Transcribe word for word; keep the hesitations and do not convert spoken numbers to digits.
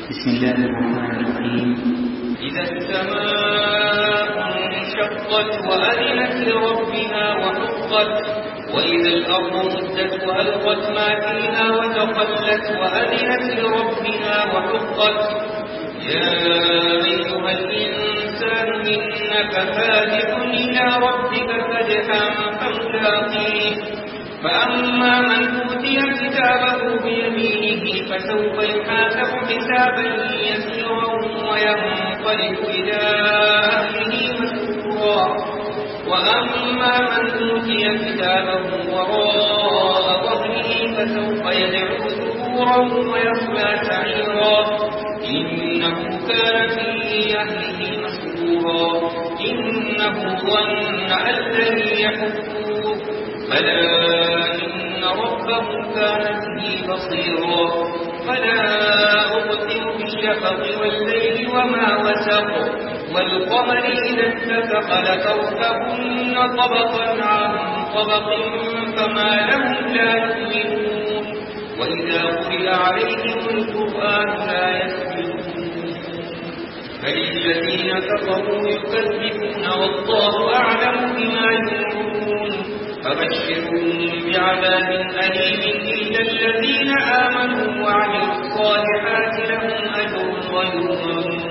بسم الله الرحمن الرحيم. إذا السماء انشقت وأذنت لربها وحقت وإذا الأرض مدت وألقت ما فيها وتخلت وأذنت لربها وحقت. يا أيها الإنسان إنك كادح إلى ربك كدحا فملاقيه فأما من أوتي كتابه بيمينه فسوف يحاسب حسابا يسيرا وينقلب إلى أهله مسرورا وأما من أوتي كتابه وراء ظهره فسوف يدعو ثبورا ويصلى سعيرا إنه كان في أهله مسرورا إنه ظن أن لن يحور بلى إن ربه كان به بصيرا فلا أقسم بالشفق والليل وما وسق والقمر إذا اتسق لتركبن طبقا عن طبق فما لهم لا يؤمنون وإذا قرئ عليهم القرآن لا يسجدون بل الذين كفروا يكذبون والله أعلم بما ينكرون فبشرهم بعذاب أليم إلا الذين آمنوا وعملوا الصالحات لهم أجر غير ممنون